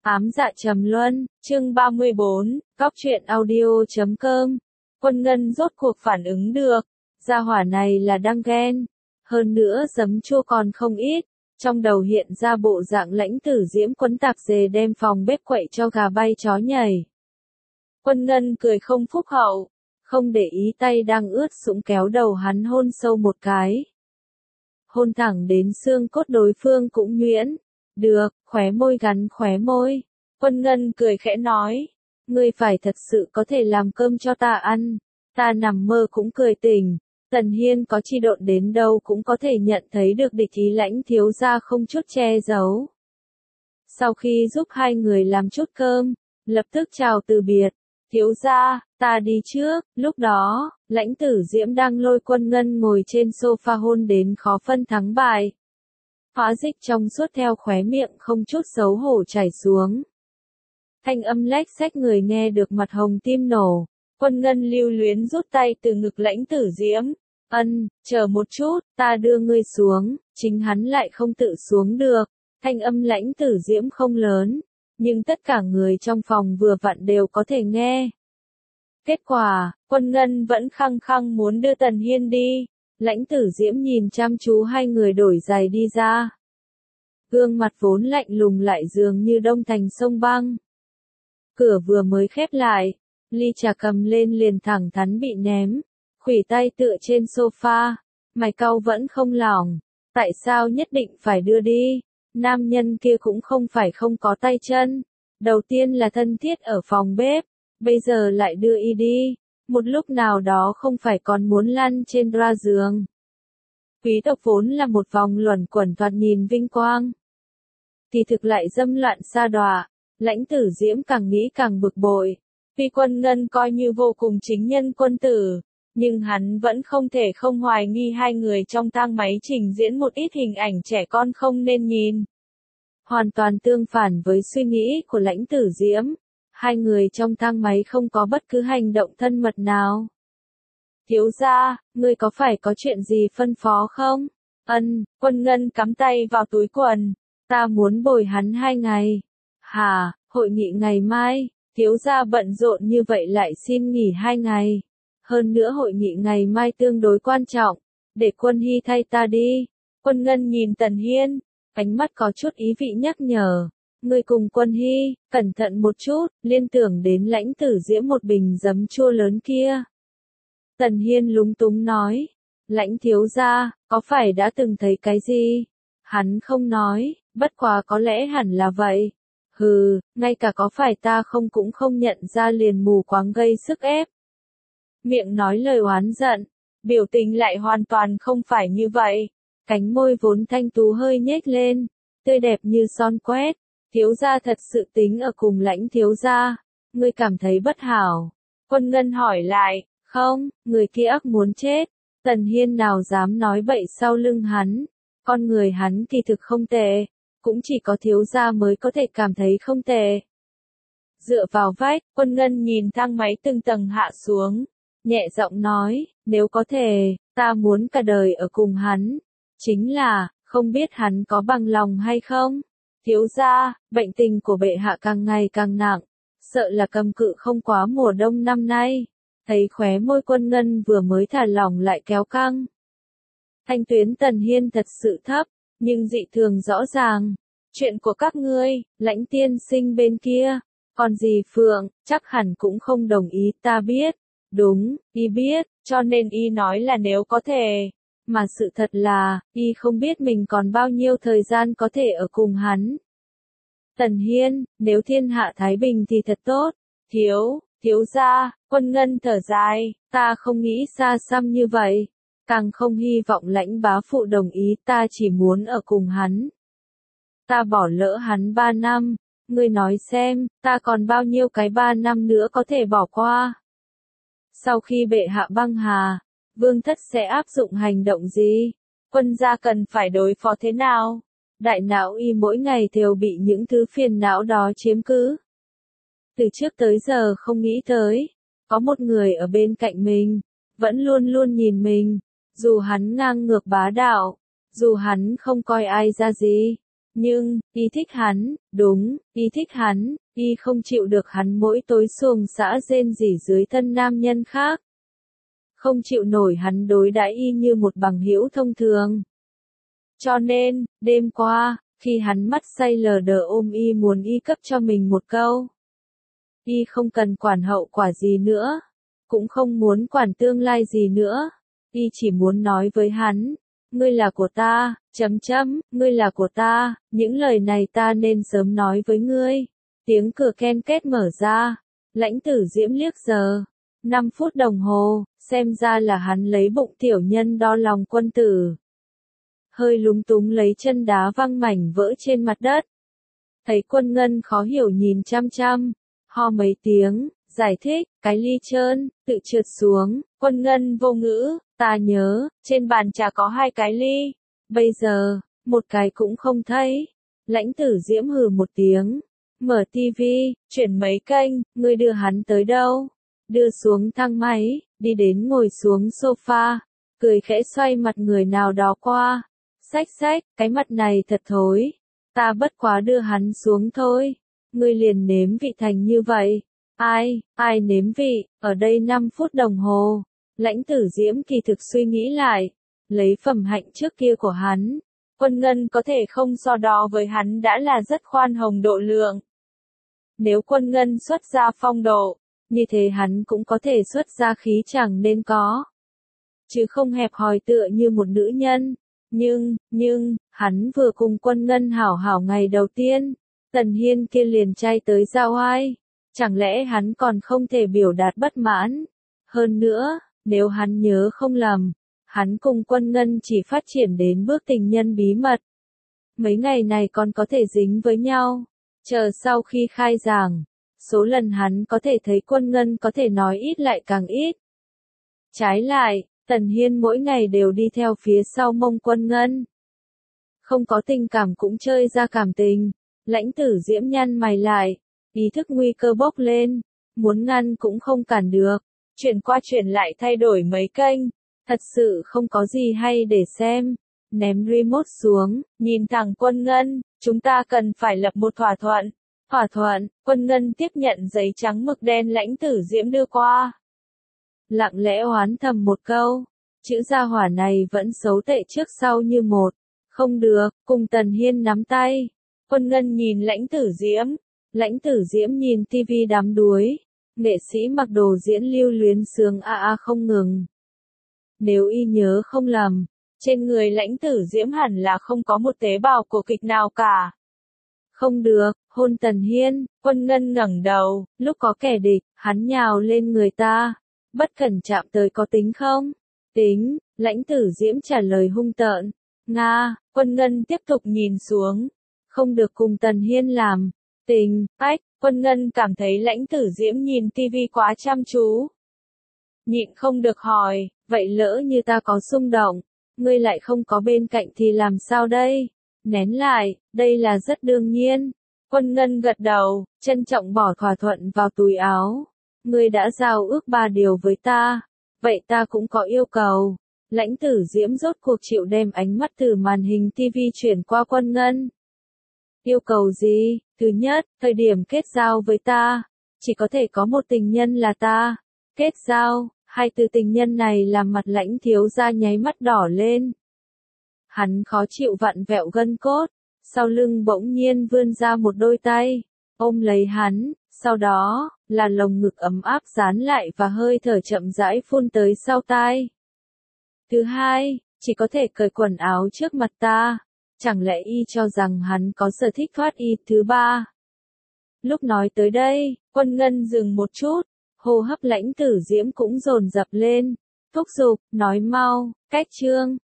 Ám dạ trầm luân, chương 34, góc truyện audio.com. Quân Ngân rốt cuộc phản ứng được, gia hỏa này là đang ghen, hơn nữa giấm chua còn không ít, trong đầu hiện ra bộ dạng Lãnh Tử Diễm quấn tạp dề đem phòng bếp quậy cho gà bay chó nhảy. Quân Ngân cười không phúc hậu, không để ý tay đang ướt sũng kéo đầu hắn hôn sâu một cái. Hôn thẳng đến xương cốt đối phương cũng nhuyễn. Được, khóe môi gắn khóe môi. Quân Ngân cười khẽ nói. Ngươi phải thật sự có thể làm cơm cho ta ăn. Ta nằm mơ cũng cười tỉnh. Tần Hiên có chi độn đến đâu cũng có thể nhận thấy được địch ý Lãnh thiếu gia không chút che giấu. Sau khi giúp hai người làm chút cơm, lập tức chào từ biệt. Thiếu gia, ta đi trước. Lúc đó, Lãnh Tử Diễm đang lôi Quân Ngân ngồi trên sofa hôn đến khó phân thắng bại. Hóa dịch trong suốt theo khóe miệng không chút xấu hổ chảy xuống. Thanh âm lách xách người nghe được mặt hồng tim nổ. Quân Ngân lưu luyến rút tay từ ngực Lãnh Tử Diễm. Chờ một chút, ta đưa ngươi xuống. Chính hắn lại không tự xuống được. Thanh âm Lãnh Tử Diễm không lớn, nhưng tất cả người trong phòng vừa vặn đều có thể nghe. Kết quả, Quân Ngân vẫn khăng khăng muốn đưa Tần Hiên đi. Lãnh Tử Diễm nhìn chăm chú hai người đổi giày đi ra. Gương mặt vốn lạnh lùng lại dường như đông thành sông băng. Cửa vừa mới khép lại, ly trà cầm lên liền thẳng thắn bị ném, khuỷu tay tựa trên sofa, mày cau vẫn không lỏng. Tại sao nhất định phải đưa đi? Nam nhân kia cũng không phải không có tay chân. Đầu tiên là thân thiết ở phòng bếp, bây giờ lại đưa y đi. Một lúc nào đó không phải còn muốn lăn trên ra giường. Quý tộc vốn là một vòng luẩn quẩn thoạt nhìn vinh quang, thì thực lại dâm loạn sa đọa. Lãnh Tử Diễm càng nghĩ càng bực bội. Tuy Quân Ngân coi như vô cùng chính nhân quân tử, nhưng hắn vẫn không thể không hoài nghi hai người trong thang máy trình diễn một ít hình ảnh trẻ con không nên nhìn. Hoàn toàn tương phản với suy nghĩ của Lãnh Tử Diễm. Hai người trong thang máy không có bất cứ hành động thân mật nào. Thiếu gia, ngươi có phải có chuyện gì phân phó không? Quân Ngân cắm tay vào túi quần. Ta muốn bồi hắn 2 ngày. Hả, hội nghị ngày mai, thiếu gia bận rộn như vậy lại xin nghỉ 2 ngày. Hơn nữa hội nghị ngày mai tương đối quan trọng, để Quân Hy thay ta đi. Quân Ngân nhìn Tần Hiên, ánh mắt có chút ý vị nhắc nhở. Ngươi cùng Quân Hy, cẩn thận một chút, liên tưởng đến Lãnh Tử Diễm một bình giấm chua lớn kia. Tần Hiên lúng túng nói, Lãnh thiếu gia, có phải đã từng thấy cái gì? Hắn không nói, bất quá có lẽ hẳn là vậy. Hừ, ngay cả có phải ta không cũng không nhận ra liền mù quáng gây sức ép. Miệng nói lời oán giận, biểu tình lại hoàn toàn không phải như vậy. Cánh môi vốn thanh tú hơi nhếch lên, tươi đẹp như son quét. Thiếu gia thật sự tính ở cùng Lãnh thiếu gia, ngươi cảm thấy bất hảo. Quân Ngân hỏi lại, không, người kia ác muốn chết. Tần Hiên nào dám nói bậy sau lưng hắn. Con người hắn kỳ thực không tệ, cũng chỉ có thiếu gia mới có thể cảm thấy không tệ. Dựa vào vách, Quân Ngân nhìn thang máy từng tầng hạ xuống, nhẹ giọng nói, nếu có thể, ta muốn cả đời ở cùng hắn. Chính là, không biết hắn có bằng lòng hay không? Thiếu gia, bệnh tình của bệ hạ càng ngày càng nặng, sợ là cầm cự không quá mùa đông năm nay. Thấy khóe môi Quân Ngân vừa mới thả lỏng lại kéo căng. Thanh tuyến Tần Hiên thật sự thấp, nhưng dị thường rõ ràng. Chuyện của các ngươi, Lãnh tiên sinh bên kia, còn dì Phượng, chắc hẳn cũng không đồng ý, ta biết. Đúng, y biết, cho nên y nói là nếu có thể. Mà sự thật là, y không biết mình còn bao nhiêu thời gian có thể ở cùng hắn. Tần Hiên, nếu thiên hạ thái bình thì thật tốt. Thiếu gia, Quân Ngân thở dài, ta không nghĩ xa xăm như vậy. Càng không hy vọng Lãnh bá phụ đồng ý, ta chỉ muốn ở cùng hắn. Ta bỏ lỡ hắn 3 năm, ngươi nói xem, ta còn bao nhiêu cái 3 năm nữa có thể bỏ qua. Sau khi bệ hạ băng hà, vương thất sẽ áp dụng hành động gì? Quân gia cần phải đối phó thế nào? Đại não y mỗi ngày đều bị những thứ phiền não đó chiếm cứ. Từ trước tới giờ không nghĩ tới, có một người ở bên cạnh mình, vẫn luôn luôn nhìn mình, dù hắn ngang ngược bá đạo, dù hắn không coi ai ra gì, Nhưng, y thích hắn, đúng, y thích hắn, y không chịu được hắn mỗi tối xuồng xã rên rỉ dưới thân nam nhân khác. Không chịu nổi hắn đối đãi y như một bằng hữu thông thường. Cho nên, đêm qua, khi hắn mắt say lờ đờ ôm y muốn y cấp cho mình một câu. Y không cần quản hậu quả gì nữa, cũng không muốn quản tương lai gì nữa. Y chỉ muốn nói với hắn, ngươi là của ta, ngươi là của ta, những lời này ta nên sớm nói với ngươi. Tiếng cửa ken két mở ra, Lãnh Tử Diễm liếc giờ, 5 phút đồng hồ, xem ra là hắn lấy bụng tiểu nhân đo lòng quân tử. Hơi lúng túng lấy chân đá văng mảnh vỡ trên mặt đất. Thấy Quân Ngân khó hiểu nhìn chăm chăm, ho mấy tiếng, giải thích, cái ly trơn, tự trượt xuống. Quân Ngân vô ngữ, ta nhớ, trên bàn trà có 2 cái ly, bây giờ, một cái cũng không thấy. Lãnh Tử Diễm hừ một tiếng, mở tivi, chuyển mấy kênh, ngươi đưa hắn tới đâu? Đưa xuống thang máy, đi đến ngồi xuống sofa, cười khẽ xoay mặt người nào đó qua. Xách xách, cái mặt này thật thối. Ta bất quá đưa hắn xuống thôi. Ngươi liền nếm vị thành như vậy. Ai nếm vị, ở đây 5 phút đồng hồ. Lãnh Tử Diễm kỳ thực suy nghĩ lại. Lấy phẩm hạnh trước kia của hắn. Quân Ngân có thể không so đo với hắn đã là rất khoan hồng độ lượng. Nếu Quân Ngân xuất ra phong độ, như thế hắn cũng có thể xuất ra khí chẳng nên có. Chứ không hẹp hòi tựa như một nữ nhân. Nhưng, hắn vừa cùng Quân Ngân hảo hảo ngày đầu tiên, Tần Hiên kia liền trai tới giao oai. Chẳng lẽ hắn còn không thể biểu đạt bất mãn? Hơn nữa, nếu hắn nhớ không lầm, hắn cùng Quân Ngân chỉ phát triển đến bước tình nhân bí mật. Mấy ngày này còn có thể dính với nhau. Chờ sau khi khai giảng, số lần hắn có thể thấy Quân Ngân có thể nói ít lại càng ít. Trái lại, Tần Hiên mỗi ngày đều đi theo phía sau mông Quân Ngân. Không có tình cảm cũng chơi ra cảm tình. Lãnh Tử Diễm nhăn mày lại, ý thức nguy cơ bốc lên, muốn ngăn cũng không cản được. Chuyển qua chuyển lại thay đổi mấy kênh, thật sự không có gì hay để xem. Ném remote xuống, nhìn thẳng Quân Ngân, chúng ta cần phải lập một thỏa thuận. Thỏa thuận, Quân Ngân tiếp nhận giấy trắng mực đen Lãnh Tử Diễm đưa qua. Lặng lẽ oán thầm một câu, chữ gia hỏa này vẫn xấu tệ trước sau như một. Không được, cùng Tần Hiên nắm tay. Quân Ngân nhìn Lãnh Tử Diễm. Lãnh Tử Diễm nhìn tivi đám đuối. Nghệ sĩ mặc đồ diễn lưu luyến sướng không ngừng. Nếu y nhớ không lầm, trên người Lãnh Tử Diễm hẳn là không có một tế bào của kịch nào cả. Không được, hôn Tần Hiên. Quân Ngân ngẩng đầu, lúc có kẻ địch, hắn nhào lên người ta. Bất cẩn chạm tới có tính không? Tính, Lãnh Tử Diễm trả lời hung tợn. Nga, Quân Ngân tiếp tục nhìn xuống. Không được cùng Tần Hiên làm. Tình, Quân Ngân cảm thấy Lãnh Tử Diễm nhìn tivi quá chăm chú. Nhịn không được hỏi, vậy lỡ như ta có xung động, ngươi lại không có bên cạnh thì làm sao đây? Nén lại, đây là rất đương nhiên. Quân Ngân gật đầu, trân trọng bỏ thỏa thuận vào túi áo. Ngươi đã giao ước 3 điều với ta, vậy ta cũng có yêu cầu. Lãnh Tử Diễm rốt cuộc chịu đem ánh mắt từ màn hình TV chuyển qua Quân Ngân. Yêu cầu gì? Thứ nhất, thời điểm kết giao với ta, chỉ có thể có một tình nhân là ta. Kết giao, 2 từ tình nhân này làm mặt Lãnh thiếu gia nháy mắt đỏ lên. Hắn khó chịu vặn vẹo gân cốt, sau lưng bỗng nhiên vươn ra một đôi tay, ôm lấy hắn, sau đó, là lồng ngực ấm áp dán lại và hơi thở chậm rãi phun tới sau tai. Thứ hai, chỉ có thể cởi quần áo trước mặt ta. Chẳng lẽ y cho rằng hắn có sở thích thoát y? Thứ ba. Lúc nói tới đây, Quân Ngân dừng một chút, hô hấp Lãnh Tử Diễm cũng dồn dập lên. Thúc giục, nói mau, cách chương.